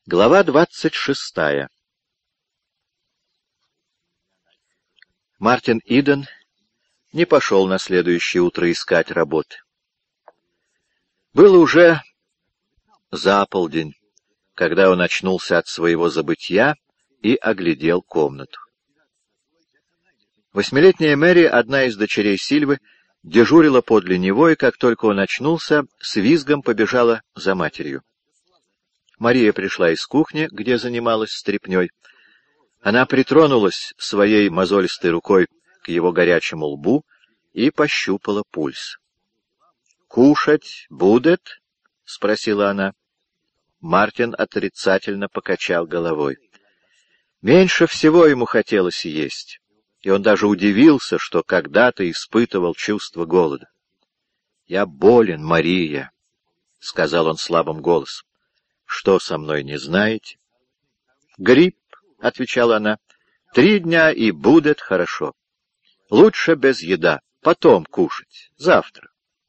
Глава 26. Мартин Иден не пошел на следующее утро искать работы. Было уже за полдень, когда он очнулся от своего забытья и оглядел комнату. Восьмилетняя Мэри, одна из дочерей Сильвы, дежурила подле него, и как только он очнулся, с визгом побежала за матерью. Мария пришла из кухни, где занималась стряпнёй. Она притронулась своей мозолистой рукой к его горячему лбу и пощупала пульс. «Кушать будет?» — спросила она. Мартин отрицательно покачал головой. Меньше всего ему хотелось есть, и он даже удивился, что когда-то испытывал чувство голода. «Я болен, Мария», — сказал он слабым голосом. «Что со мной, не знаете?» «Грипп», — отвечала она, — «3 дня и будет хорошо. Лучше без еда, потом кушать, завтра».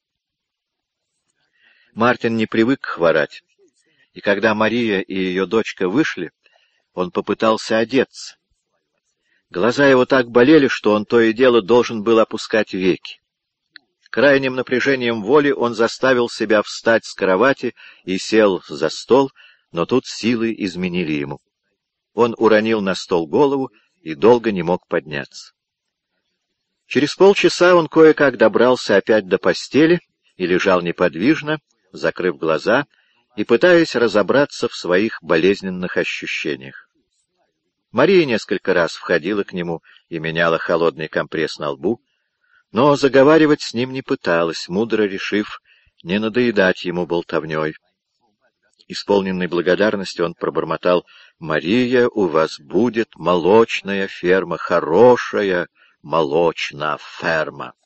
Мартин не привык хворать, и когда Мария и ее дочка вышли, он попытался одеться. Глаза его так болели, что он то и дело должен был опускать веки. Крайним напряжением воли он заставил себя встать с кровати и сел за стол, но тут силы изменили ему. Он уронил на стол голову и долго не мог подняться. Через полчаса он кое-как добрался опять до постели и лежал неподвижно, закрыв глаза и пытаясь разобраться в своих болезненных ощущениях. Мария несколько раз входила к нему и меняла холодный компресс на лбу, но заговаривать с ним не пыталась, мудро решив не надоедать ему болтовней. Исполненный благодарности он пробормотал: «Мария, у вас будет молочная ферма, хорошая молочная ферма».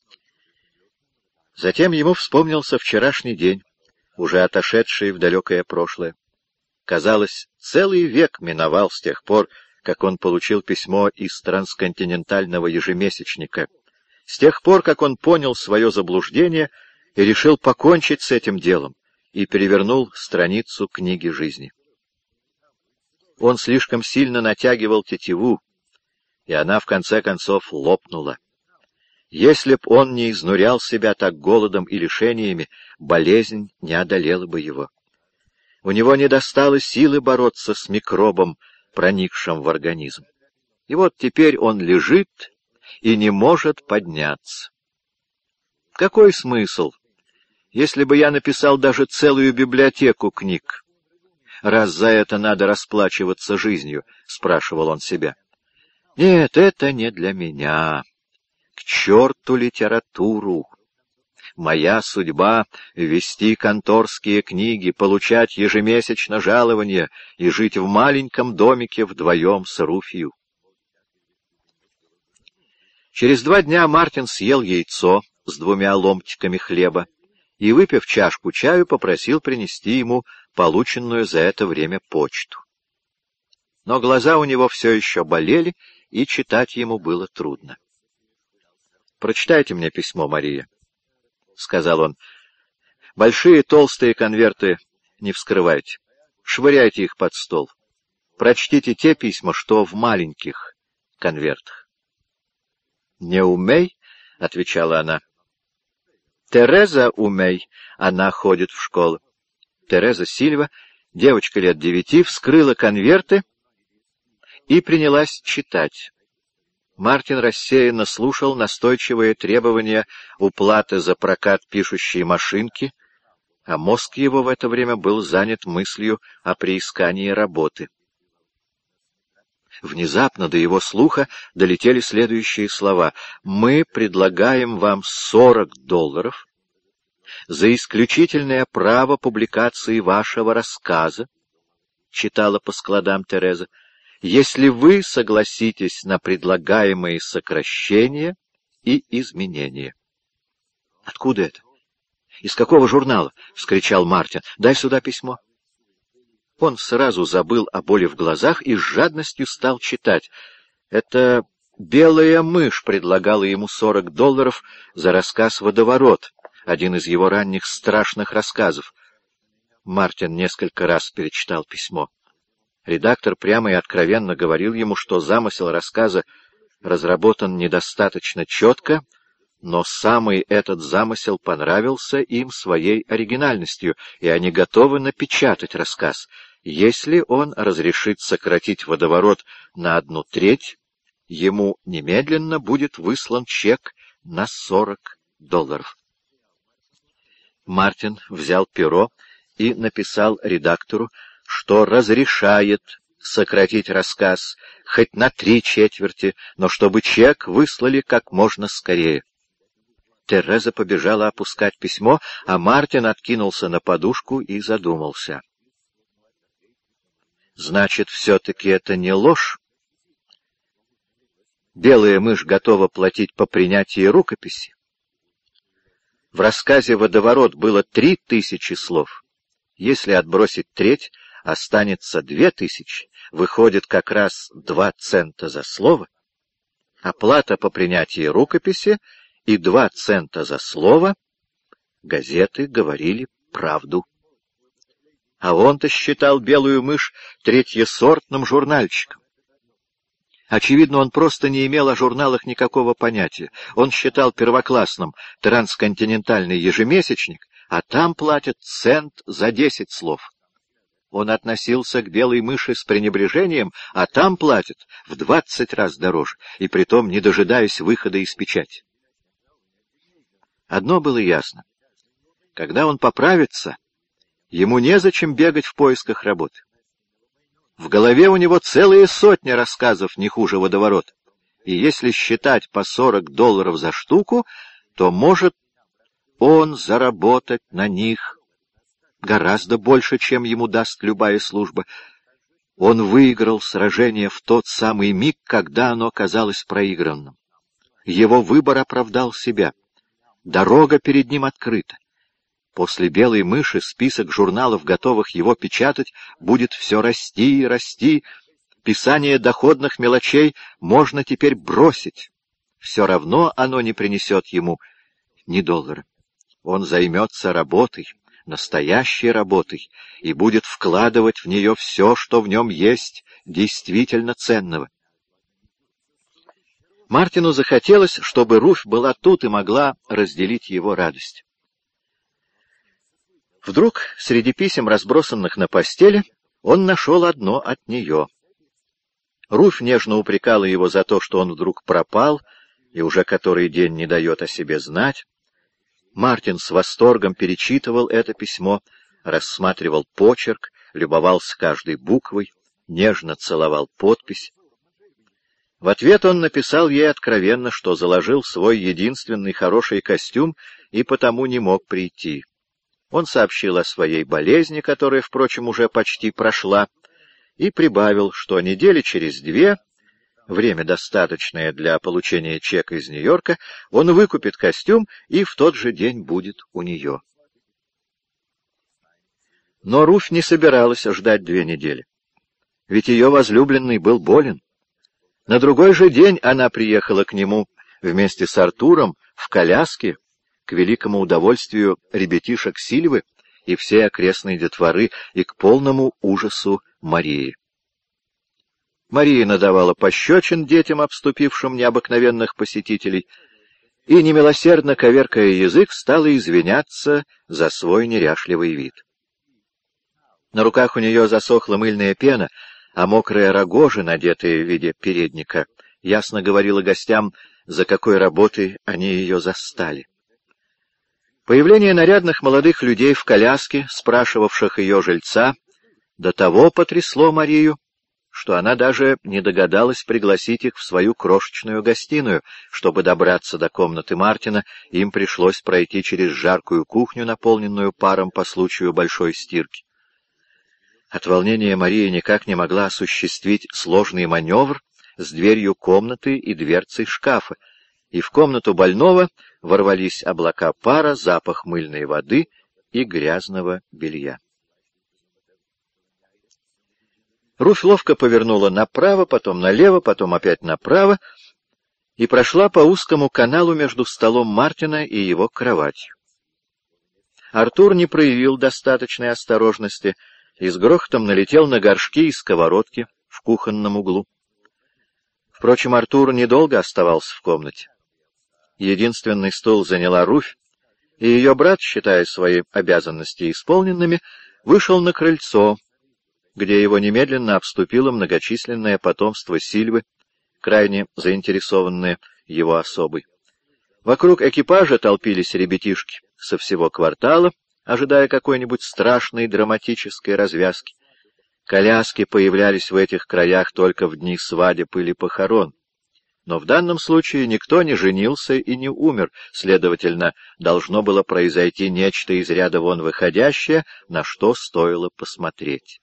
Затем ему вспомнился вчерашний день, уже отошедший в далекое прошлое. Казалось, целый век миновал с тех пор, как он получил письмо из трансконтинентального ежемесячника, с тех пор, как он понял свое заблуждение и решил покончить с этим делом, и перевернул страницу книги жизни. Он слишком сильно натягивал тетиву, и она в конце концов лопнула. Если б он не изнурял себя так голодом и лишениями, болезнь не одолела бы его. У него не достало силы бороться с микробом, проникшим в организм. И вот теперь он лежит и не может подняться. Какой смысл, если бы я написал даже целую библиотеку книг? Раз за это надо расплачиваться жизнью, — спрашивал он себя. Нет, это не для меня. К черту литературу! Моя судьба — вести конторские книги, получать ежемесячно жалование и жить в маленьком домике вдвоем с Руфью. Через 2 дня Мартин съел яйцо с 2 ломтиками хлеба и, выпив чашку чаю, попросил принести ему полученную за это время почту. Но глаза у него все еще болели, и читать ему было трудно. «Прочитайте мне письмо, Мария», — сказал он. «Большие толстые конверты не вскрывайте, швыряйте их под стол. Прочтите те письма, что в маленьких конвертах». «Не умей», — отвечала она. «Тереза умей, она ходит в школу». Тереза Сильва, девочка лет 9, вскрыла конверты и принялась читать. Мартин рассеянно слушал настойчивые требования уплаты за прокат пишущей машинки, а мозг его в это время был занят мыслью о приискании работы. Внезапно до его слуха долетели следующие слова: «Мы предлагаем вам $40 за исключительное право публикации вашего рассказа», — читала по складам Тереза, «если вы согласитесь на предлагаемые сокращения и изменения». «Откуда это? Из какого журнала?» — вскричал Мартин. «Дай сюда письмо». Он сразу забыл о боли в глазах и с жадностью стал читать. Это «Белая мышь» предлагала ему $40 за рассказ «Водоворот», один из его ранних страшных рассказов. Мартин несколько раз перечитал письмо. Редактор прямо и откровенно говорил ему, что замысел рассказа разработан недостаточно четко, но самый этот замысел понравился им своей оригинальностью, и они готовы напечатать рассказ. Если он разрешит сократить водоворот на 1/3, ему немедленно будет выслан чек на $40. Мартин взял перо и написал редактору, что разрешает сократить рассказ хоть на 3/4, но чтобы чек выслали как можно скорее. Тереза побежала опускать письмо, а Мартин откинулся на подушку и задумался. Значит, все-таки это не ложь? Белая мышь готова платить по принятии рукописи. В рассказе «Водоворот» было 3000 слов. Если отбросить треть, останется 2000, выходит как раз 2 цента за слово. Оплата по принятии рукописи и 2 цента за слово. Газеты говорили правду. А он-то считал «Белую мышь» третьесортным журнальчиком. Очевидно, он просто не имел о журналах никакого понятия. Он считал первоклассным трансконтинентальный ежемесячник, а там платят цент за 10 слов. Он относился к «Белой мыши» с пренебрежением, а там платят в 20 раз дороже, и притом не дожидаясь выхода из печати. Одно было ясно. Когда он поправится, ему незачем бегать в поисках работы. В голове у него целые сотни рассказов не хуже «Водоворот», и если считать по $40 за штуку, то может он заработать на них гораздо больше, чем ему даст любая служба. Он выиграл сражение в тот самый миг, когда оно казалось проигранным. Его выбор оправдал себя. Дорога перед ним открыта. После «Белой мыши» список журналов, готовых его печатать, будет все расти и расти. Писание доходных мелочей можно теперь бросить. Все равно оно не принесет ему ни $1. Он займется работой, настоящей работой, и будет вкладывать в нее все, что в нем есть действительно ценного. Мартину захотелось, чтобы Руфь была тут и могла разделить его радость. Вдруг, среди писем, разбросанных на постели, он нашел одно от нее. Руфь нежно упрекала его за то, что он вдруг пропал и уже который день не дает о себе знать. Мартин с восторгом перечитывал это письмо, рассматривал почерк, любовался каждой буквой, нежно целовал подпись. В ответ он написал ей откровенно, что заложил свой единственный хороший костюм и потому не мог прийти. Он сообщил о своей болезни, которая, впрочем, уже почти прошла, и прибавил, что недели через 2, время достаточное для получения чека из Нью-Йорка, он выкупит костюм и в тот же день будет у нее. Но Руфь не собиралась ждать 2 недели, ведь ее возлюбленный был болен. На другой же день она приехала к нему вместе с Артуром в коляске, к великому удовольствию ребятишек Сильвы и всей окрестной детворы, и к полному ужасу Марии. Мария надавала пощечин детям, обступившим необыкновенных посетителей, и, немилосердно коверкая язык, стала извиняться за свой неряшливый вид. На руках у нее засохла мыльная пена, а мокрая рогожа, надетая в виде передника, ясно говорила гостям, за какой работой они ее застали. Появление нарядных молодых людей в коляске, спрашивавших ее жильца, до того потрясло Марию, что она даже не догадалась пригласить их в свою крошечную гостиную. Чтобы добраться до комнаты Мартина, им пришлось пройти через жаркую кухню, наполненную паром по случаю большой стирки. От волнения Мария никак не могла осуществить сложный маневр с дверью комнаты и дверцей шкафа, и в комнату больного ворвались облака пара, запах мыльной воды и грязного белья. Руфь ловко повернула направо, потом налево, потом опять направо и прошла по узкому каналу между столом Мартина и его кроватью. Артур не проявил достаточной осторожности и с грохотом налетел на горшки и сковородки в кухонном углу. Впрочем, Артур недолго оставался в комнате. Единственный стул заняла Руфь, и ее брат, считая свои обязанности исполненными, вышел на крыльцо, где его немедленно обступило многочисленное потомство Сильвы, крайне заинтересованное его особой. Вокруг экипажа толпились ребятишки со всего квартала, ожидая какой-нибудь страшной драматической развязки. Коляски появлялись в этих краях только в дни свадеб или похорон. Но в данном случае никто не женился и не умер, следовательно, должно было произойти нечто из ряда вон выходящее, на что стоило посмотреть.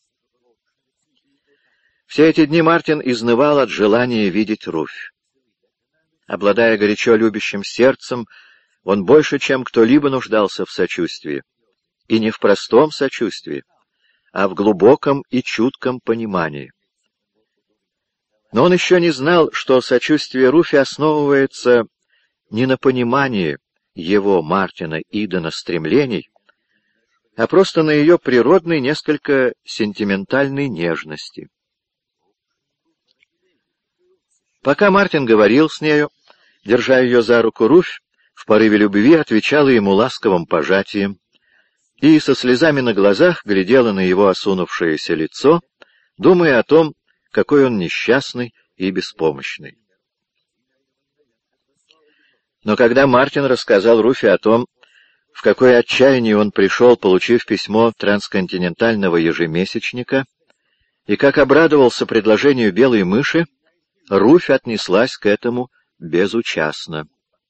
Все эти дни Мартин изнывал от желания видеть Руфь. Обладая горячо любящим сердцем, он больше, чем кто-либо, нуждался в сочувствии. И не в простом сочувствии, а в глубоком и чутком понимании. Но он еще не знал, что сочувствие Руфи основывается не на понимании его, Мартина Идена, стремлений, а просто на ее природной, несколько сентиментальной нежности. Пока Мартин говорил с нею, держа ее за руку, Руфь в порыве любви отвечала ему ласковым пожатием и со слезами на глазах глядела на его осунувшееся лицо, думая о том, какой он несчастный и беспомощный. Но когда Мартин рассказал Руфи о том, в какое отчаяние он пришел, получив письмо трансконтинентального ежемесячника, и как обрадовался предложению белой мыши, Руфь отнеслась к этому безучастно.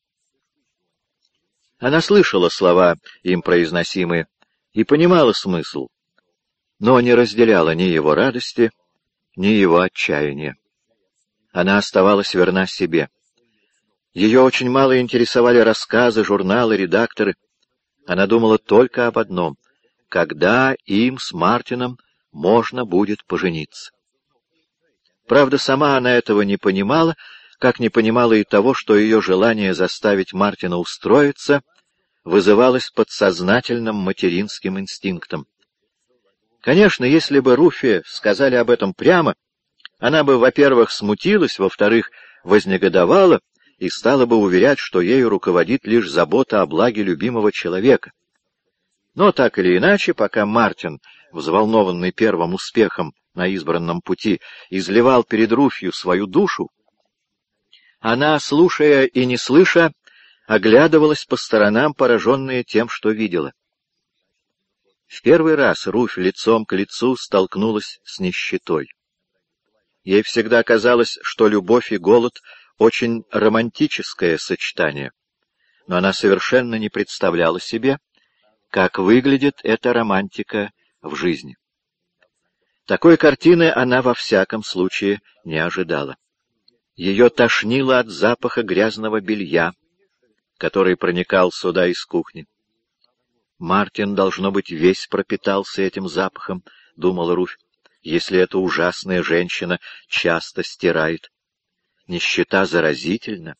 Она слышала слова, им произносимые, и понимала смысл, но не разделяла ни его радости, ни его отчаяния. Она оставалась верна себе. Ее очень мало интересовали рассказы, журналы, редакторы. Она думала только об одном — когда им с Мартином можно будет пожениться. Правда, сама она этого не понимала, как не понимала и того, что ее желание заставить Мартина устроиться вызывалось подсознательным материнским инстинктом. Конечно, если бы Руфи сказали об этом прямо, она бы, во-первых, смутилась, во-вторых, вознегодовала и стала бы уверять, что ею руководит лишь забота о благе любимого человека. Но так или иначе, пока Мартин, взволнованный первым успехом на избранном пути, изливал перед Руфью свою душу, она, слушая и не слыша, оглядывалась по сторонам, пораженная тем, что видела. В первый раз Руфь лицом к лицу столкнулась с нищетой. Ей всегда казалось, что любовь и голод — очень романтическое сочетание, но она совершенно не представляла себе, как выглядит эта романтика в жизни. Такой картины она во всяком случае не ожидала. Ее тошнило от запаха грязного белья, который проникал сюда из кухни. «Мартин, должно быть, весь пропитался этим запахом», — думала Руфь, «если эта ужасная женщина часто стирает. Нищета заразительна».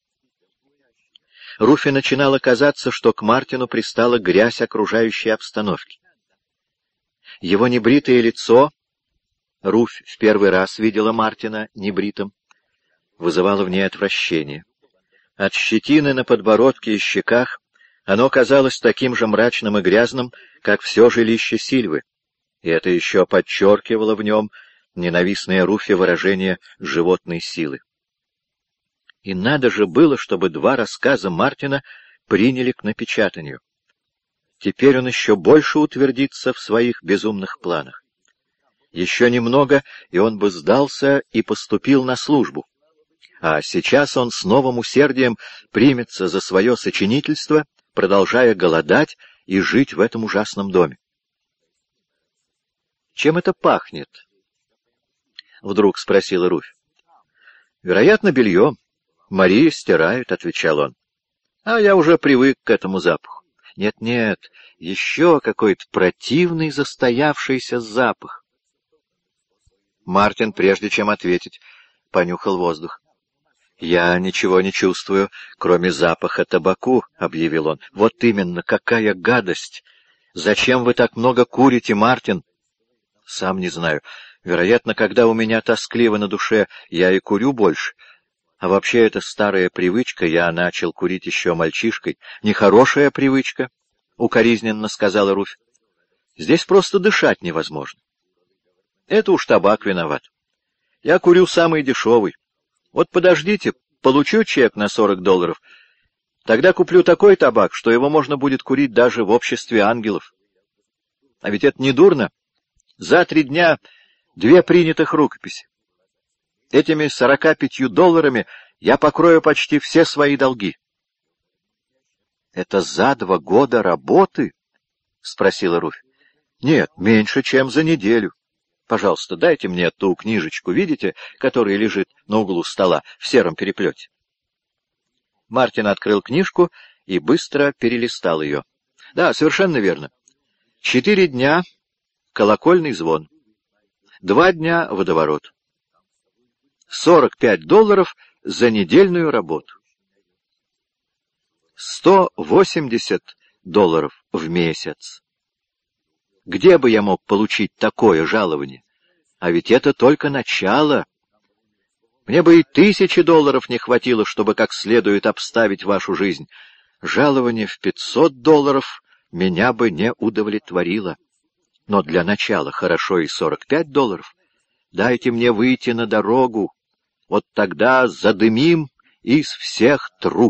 Руфи начинало казаться, что к Мартину пристала грязь окружающей обстановки. Его небритое лицо, Руфь в первый раз видела Мартина небритым, вызывало в ней отвращение. От щетины на подбородке и щеках оно казалось таким же мрачным и грязным, как все жилище Сильвы, и это еще подчеркивало в нем ненавистное Руфи выражение животной силы. И надо же было, чтобы два рассказа Мартина приняли к напечатанию. Теперь он еще больше утвердится в своих безумных планах. Еще немного, и он бы сдался и поступил на службу. А сейчас он с новым усердием примется за свое сочинительство, продолжая голодать и жить в этом ужасном доме. «Чем это пахнет?» — вдруг спросила Руфь. «Вероятно, бельем. Мария стирает», — отвечал он. «А я уже привык к этому запаху. Нет-нет, еще какой-то противный застоявшийся запах». Мартин, прежде чем ответить, понюхал воздух. «Я ничего не чувствую, кроме запаха табаку», — объявил он. «Вот именно, какая гадость! Зачем вы так много курите, Мартин? Сам не знаю. Вероятно, когда у меня тоскливо на душе, я и курю больше. А вообще это старая привычка, я начал курить еще мальчишкой. Нехорошая привычка, — укоризненно сказала Руфь. Здесь просто дышать невозможно. Это уж табак виноват. Я курю самый дешевый. Вот подождите, получу чек на $40. Тогда куплю такой табак, что его можно будет курить даже в обществе ангелов. А ведь это не дурно. За 3 дня 2 принятых рукописи. Этими $45 я покрою почти все свои долги. — Это за 2 года работы? — спросила Руфь. — Нет, меньше, чем за неделю. Пожалуйста, дайте мне ту книжечку, видите, которая лежит на углу стола в сером переплете. Мартин открыл книжку и быстро перелистал ее. Да, совершенно верно. 4 дня — колокольный звон. 2 дня — водоворот. $45 за недельную работу. $180 в месяц. Где бы я мог получить такое жалование? А ведь это только начало. Мне бы и $1000 не хватило, чтобы как следует обставить вашу жизнь. Жалование в $500 меня бы не удовлетворило. Но для начала хорошо и $45. Дайте мне выйти на дорогу. Вот тогда задымим из всех труб.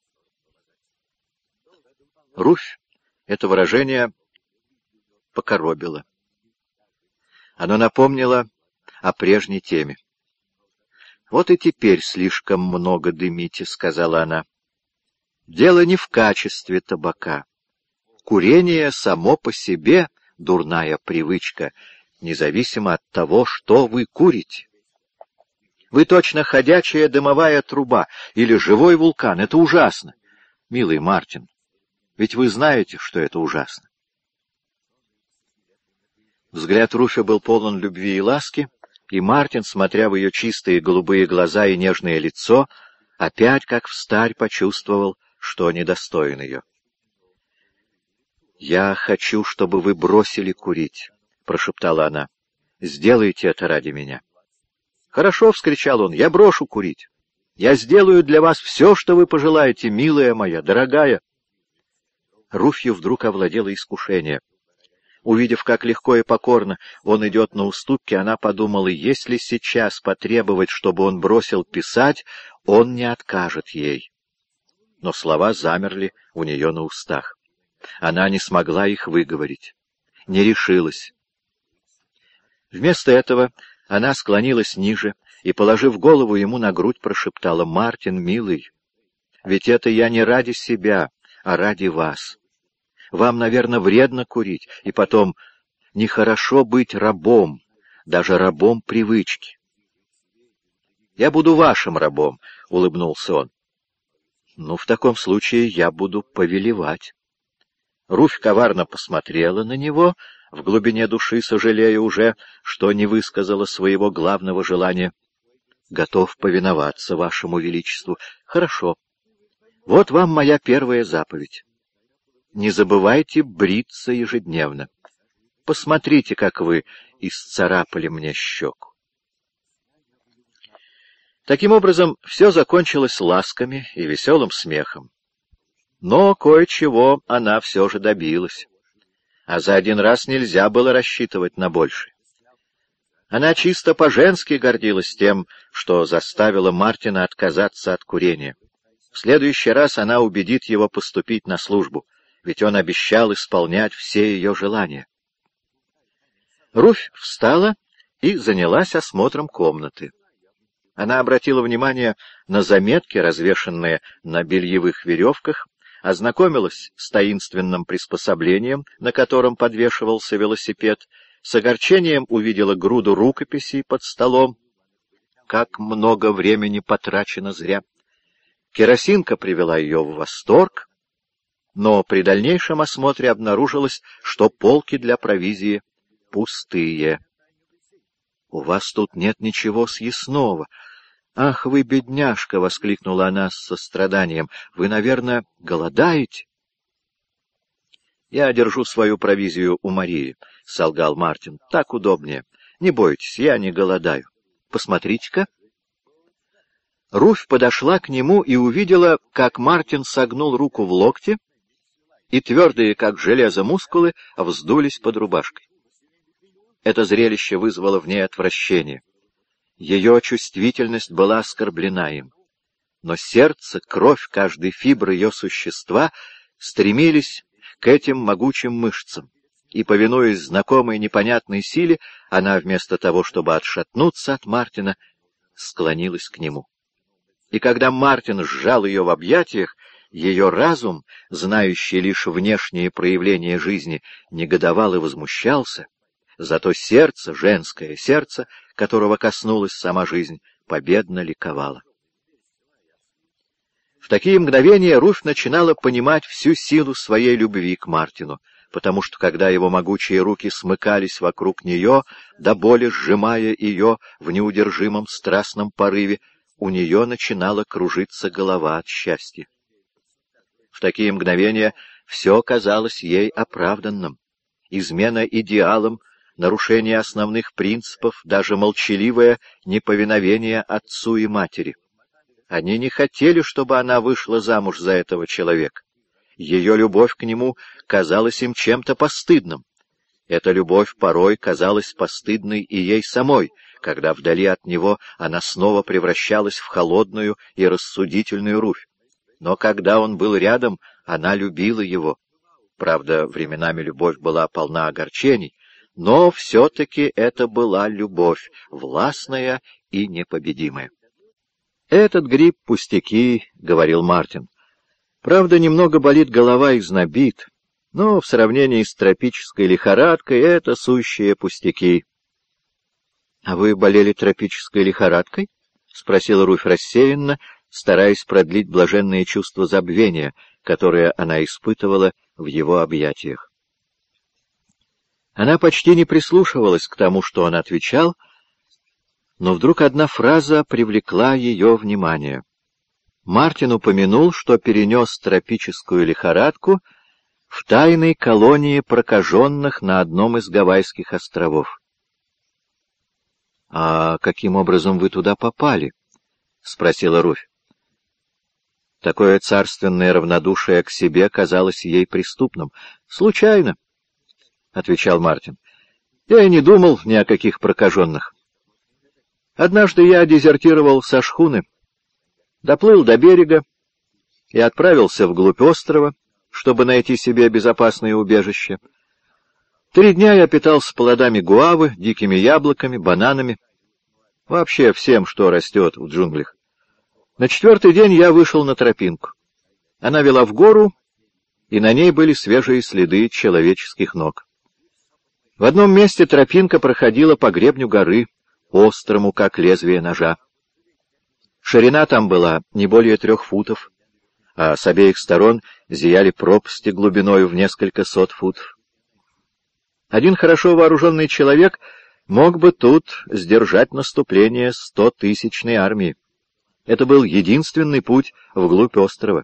Руфь это выражение покоробило. Оно напомнило о прежней теме. «Вот и теперь слишком много дымите», — сказала она. «Дело не в качестве табака. Курение само по себе дурная привычка, независимо от того, что вы курите. Вы точно ходячая дымовая труба или живой вулкан. Это ужасно. Милый Мартин, ведь вы знаете, что это ужасно». Взгляд Руфи был полон любви и ласки, и Мартин, смотря в ее чистые голубые глаза и нежное лицо, опять, как встарь, почувствовал, что недостоин ее. «Я хочу, чтобы вы бросили курить», — прошептала она. «Сделайте это ради меня». «Хорошо», — вскричал он, — «я брошу курить. Я сделаю для вас все, что вы пожелаете, милая моя, дорогая». Руфью вдруг овладело искушение. Увидев, как легко и покорно он идет на уступки, она подумала, если сейчас потребовать, чтобы он бросил писать, он не откажет ей. Но слова замерли у нее на устах. Она не смогла их выговорить, не решилась. Вместо этого она склонилась ниже и, положив голову ему на грудь, прошептала: «Мартин, милый, ведь это я не ради себя, а ради вас. Вам, наверное, вредно курить, и потом нехорошо быть рабом, даже рабом привычки». «Я буду вашим рабом», — улыбнулся он. «Ну, в таком случае я буду повелевать». Руфь коварно посмотрела на него, в глубине души сожалея уже, что не высказала своего главного желания. «Готов повиноваться вашему величеству. Хорошо. Вот вам моя первая заповедь. Не забывайте бриться ежедневно. Посмотрите, как вы исцарапали мне щеку». Таким образом, все закончилось ласками и веселым смехом. Но кое-чего она все же добилась. А за один раз нельзя было рассчитывать на большее. Она чисто по-женски гордилась тем, что заставила Мартина отказаться от курения. В следующий раз она убедит его поступить на службу, ведь он обещал исполнять все ее желания. Руфь встала и занялась осмотром комнаты. Она обратила внимание на заметки, развешанные на бельевых веревках, ознакомилась с таинственным приспособлением, на котором подвешивался велосипед, с огорчением увидела груду рукописей под столом. Как много времени потрачено зря! Керосинка привела ее в восторг, но при дальнейшем осмотре обнаружилось, что полки для провизии пустые. «У вас тут нет ничего съестного. Ах, вы, бедняжка!» — воскликнула она с состраданием. «Вы, наверное, голодаете?» «Я держу свою провизию у Марии», — солгал Мартин. — Так удобнее. Не бойтесь, я не голодаю. Посмотрите-ка. Руфь подошла к нему и увидела, как Мартин согнул руку в локте, и твердые, как железо, мускулы вздулись под рубашкой. Это зрелище вызвало в ней отвращение. Ее чувствительность была оскорблена им. Но сердце, кровь, каждой фибры ее существа стремились к этим могучим мышцам, и, повинуясь знакомой непонятной силе, она вместо того, чтобы отшатнуться от Мартина, склонилась к нему. И когда Мартин сжал ее в объятиях, ее разум, знающий лишь внешние проявления жизни, негодовал и возмущался, зато сердце, женское сердце, которого коснулась сама жизнь, победно ликовало. В такие мгновения Руфь начинала понимать всю силу своей любви к Мартину, потому что, когда его могучие руки смыкались вокруг нее, до боли сжимая ее в неудержимом страстном порыве, у нее начинала кружиться голова от счастья. В такие мгновения все казалось ей оправданным. Измена идеалам, нарушение основных принципов, даже молчаливое неповиновение отцу и матери. Они не хотели, чтобы она вышла замуж за этого человека. Ее любовь к нему казалась им чем-то постыдным. Эта любовь порой казалась постыдной и ей самой, когда вдали от него она снова превращалась в холодную и рассудительную Руфь. Но когда он был рядом, она любила его. Правда, временами любовь была полна огорчений, но все-таки это была любовь, властная и непобедимая. «Этот грипп — пустяки», — говорил Мартин. «Правда, немного болит голова и знобит, но в сравнении с тропической лихорадкой это сущие пустяки». «А вы болели тропической лихорадкой?» — спросила Руфь рассеянно, стараясь продлить блаженные чувства забвения, которые она испытывала в его объятиях. Она почти не прислушивалась к тому, что он отвечал, но вдруг одна фраза привлекла ее внимание. Мартин упомянул, что перенес тропическую лихорадку в тайной колонии прокаженных на одном из Гавайских островов. — А каким образом вы туда попали? — спросила Руфь. Такое царственное равнодушие к себе казалось ей преступным. — Случайно, — отвечал Мартин. — Я и не думал ни о каких прокаженных. Однажды я дезертировал со шхуны, доплыл до берега и отправился вглубь острова, чтобы найти себе безопасное убежище. 3 дня я питался плодами гуавы, дикими яблоками, бананами, вообще всем, что растет в джунглях. На 4-й день я вышел на тропинку. Она вела в гору, и на ней были свежие следы человеческих ног. В одном месте тропинка проходила по гребню горы, острому, как лезвие ножа. Ширина там была не более 3 футов, а с обеих сторон зияли пропасти глубиной в несколько сот футов. Один хорошо вооруженный человек мог бы тут сдержать наступление 100-тысячной армии. Это был единственный путь вглубь острова.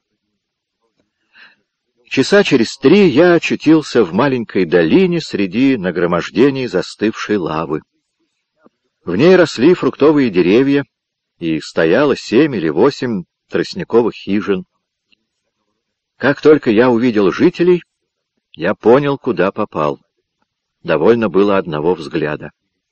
Часа через 3 я очутился в маленькой долине среди нагромождений застывшей лавы. В ней росли фруктовые деревья, и стояло 7 или 8 тростниковых хижин. Как только я увидел жителей, я понял, куда попал. Довольно было одного взгляда.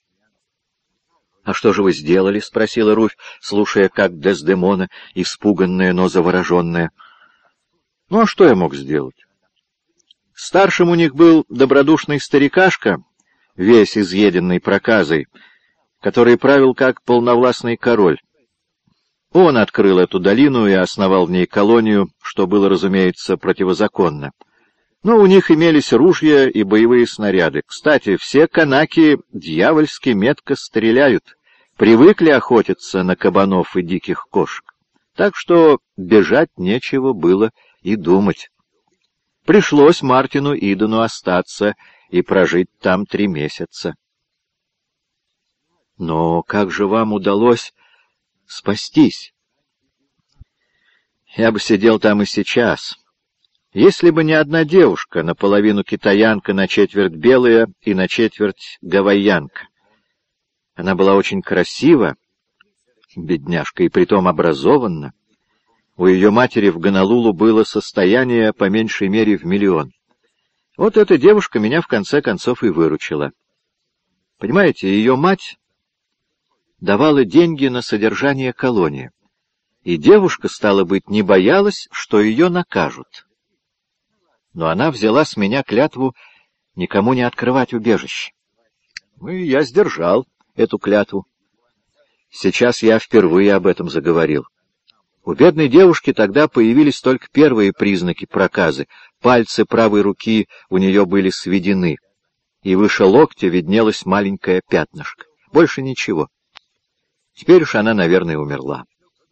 — А что же вы сделали? — спросила Руфь, слушая, как Дездемона, испуганная, но завороженная. — Ну, а что я мог сделать? Старшим у них был добродушный старикашка, весь изъеденный проказой, который правил как полновластный король. Он открыл эту долину и основал в ней колонию, что было, разумеется, противозаконно. Но у них имелись ружья и боевые снаряды. Кстати, все канаки дьявольски метко стреляют, привыкли охотиться на кабанов и диких кошек. Так что бежать нечего было и думать. Пришлось Мартину Идену остаться и прожить там 3 месяца. Но как же вам удалось спастись? Я бы сидел там и сейчас. Если бы не одна девушка, наполовину китаянка, на четверть белая и на четверть гавайянка. Она была очень красива, бедняжка, и притом образованна. У ее матери в Гонолулу было состояние по меньшей мере в 1 миллион. Вот эта девушка меня в конце концов и выручила. Понимаете, ее мать давала деньги на содержание колонии, и девушка, стало быть, не боялась, что ее накажут. Но она взяла с меня клятву никому не открывать убежище. И я сдержал эту клятву. Сейчас я впервые об этом заговорил. У бедной девушки тогда появились только первые признаки проказы. Пальцы правой руки у нее были сведены, и выше локтя виднелось маленькое пятнышко. Больше ничего. Теперь уж она, наверное, умерла.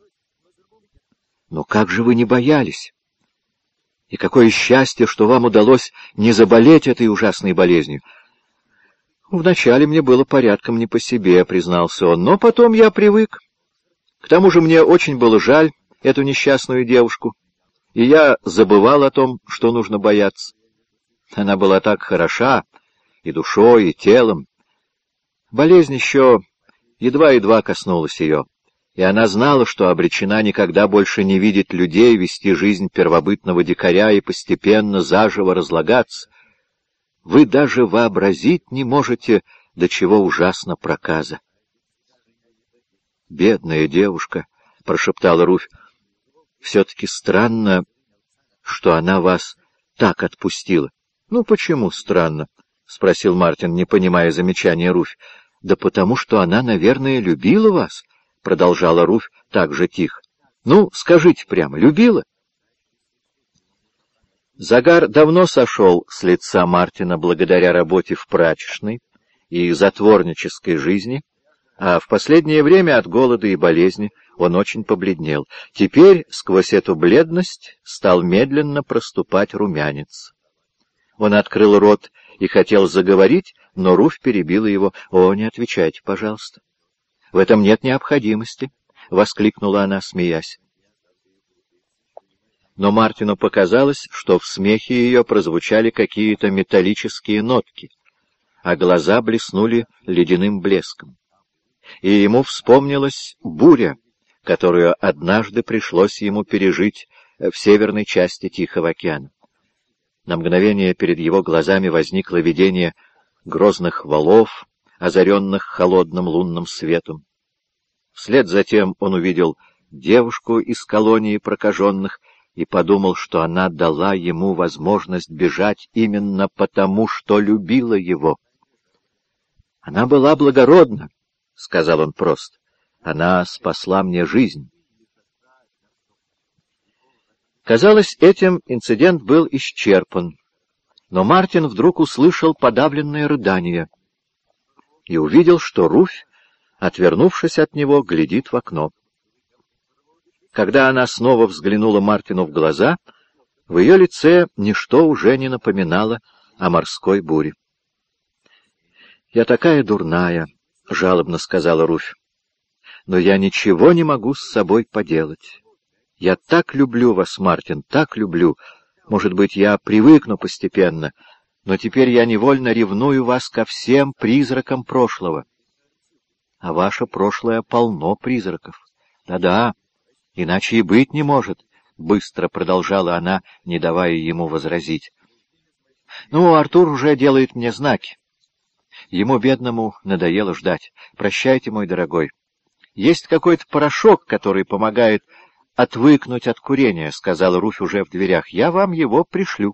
Но как же вы не боялись? И какое счастье, что вам удалось не заболеть этой ужасной болезнью. Вначале мне было порядком не по себе, признался он, но потом я привык. К тому же мне очень было жаль эту несчастную девушку, и я забывал о том, что нужно бояться. Она была так хороша и душой, и телом. Болезнь еще едва-едва коснулась ее, и она знала, что обречена никогда больше не видеть людей, вести жизнь первобытного дикаря и постепенно заживо разлагаться. Вы даже вообразить не можете, до чего ужасна проказа. «Бедная девушка», — прошептала Руфь, — «все-таки странно, что она вас так отпустила». «Ну, почему странно?» — спросил Мартин, не понимая замечания Руфь. «Да потому что она, наверное, любила вас», — продолжала Руфь так же тихо. «Ну, скажите прямо, любила?» Загар давно сошел с лица Мартина благодаря работе в прачечной и затворнической жизни, а в последнее время от голода и болезни он очень побледнел. Теперь сквозь эту бледность стал медленно проступать румянец. Он открыл рот и хотел заговорить, но Руфь перебила его. «О, не отвечайте, пожалуйста. В этом нет необходимости», — воскликнула она, смеясь. Но Мартину показалось, что в смехе ее прозвучали какие-то металлические нотки, а глаза блеснули ледяным блеском. И ему вспомнилась буря, которую однажды пришлось ему пережить в северной части Тихого океана. На мгновение перед его глазами возникло видение грозных валов, озаренных холодным лунным светом. Вслед затем он увидел девушку из колонии прокаженных и подумал, что она дала ему возможность бежать именно потому, что любила его. «Она была благородна», — сказал он просто. «Она спасла мне жизнь». Казалось, этим инцидент был исчерпан, но Мартин вдруг услышал подавленное рыдание и увидел, что Руфь, отвернувшись от него, глядит в окно. Когда она снова взглянула Мартину в глаза, в ее лице ничто уже не напоминало о морской буре. «Я такая дурная», — жалобно сказала Руфь, — «но я ничего не могу с собой поделать. Я так люблю вас, Мартин, так люблю. Может быть, я привыкну постепенно, но теперь я невольно ревную вас ко всем призракам прошлого. А ваше прошлое полно призраков. Да-да, иначе и быть не может», — быстро продолжала она, не давая ему возразить. «Ну, Артур уже делает мне знаки. Ему, бедному, надоело ждать. Прощайте, мой дорогой. Есть какой-то порошок, который помогает отвыкнуть от курения», — сказала Руфь уже в дверях. «Я вам его пришлю».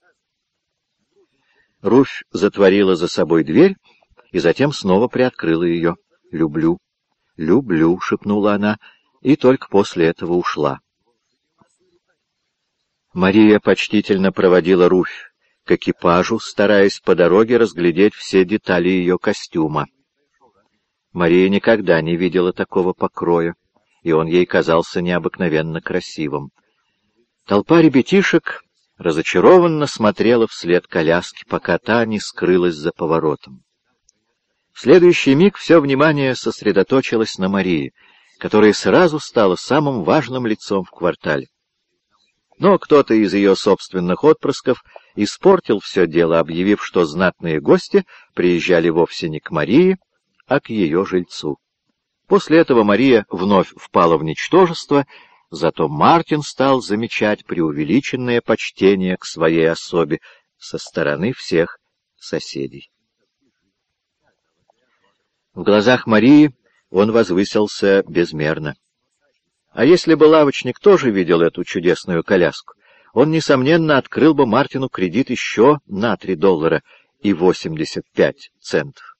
Руфь затворила за собой дверь и затем снова приоткрыла ее. «Люблю, люблю», — шепнула она, и только после этого ушла. Мария почтительно проводила Руфь к экипажу, стараясь по дороге разглядеть все детали ее костюма. Мария никогда не видела такого покроя, и он ей казался необыкновенно красивым. Толпа ребятишек разочарованно смотрела вслед коляски, пока та не скрылась за поворотом. В следующий миг все внимание сосредоточилось на Марии, которая сразу стала самым важным лицом в квартале. Но кто-то из ее собственных отпрысков испортил все дело, объявив, что знатные гости приезжали вовсе не к Марии, а к ее жильцу. После этого Мария вновь впала в ничтожество, зато Мартин стал замечать преувеличенное почтение к своей особе со стороны всех соседей. В глазах Марии он возвысился безмерно. А если бы лавочник тоже видел эту чудесную коляску, он, несомненно, открыл бы Мартину кредит еще на $3.85.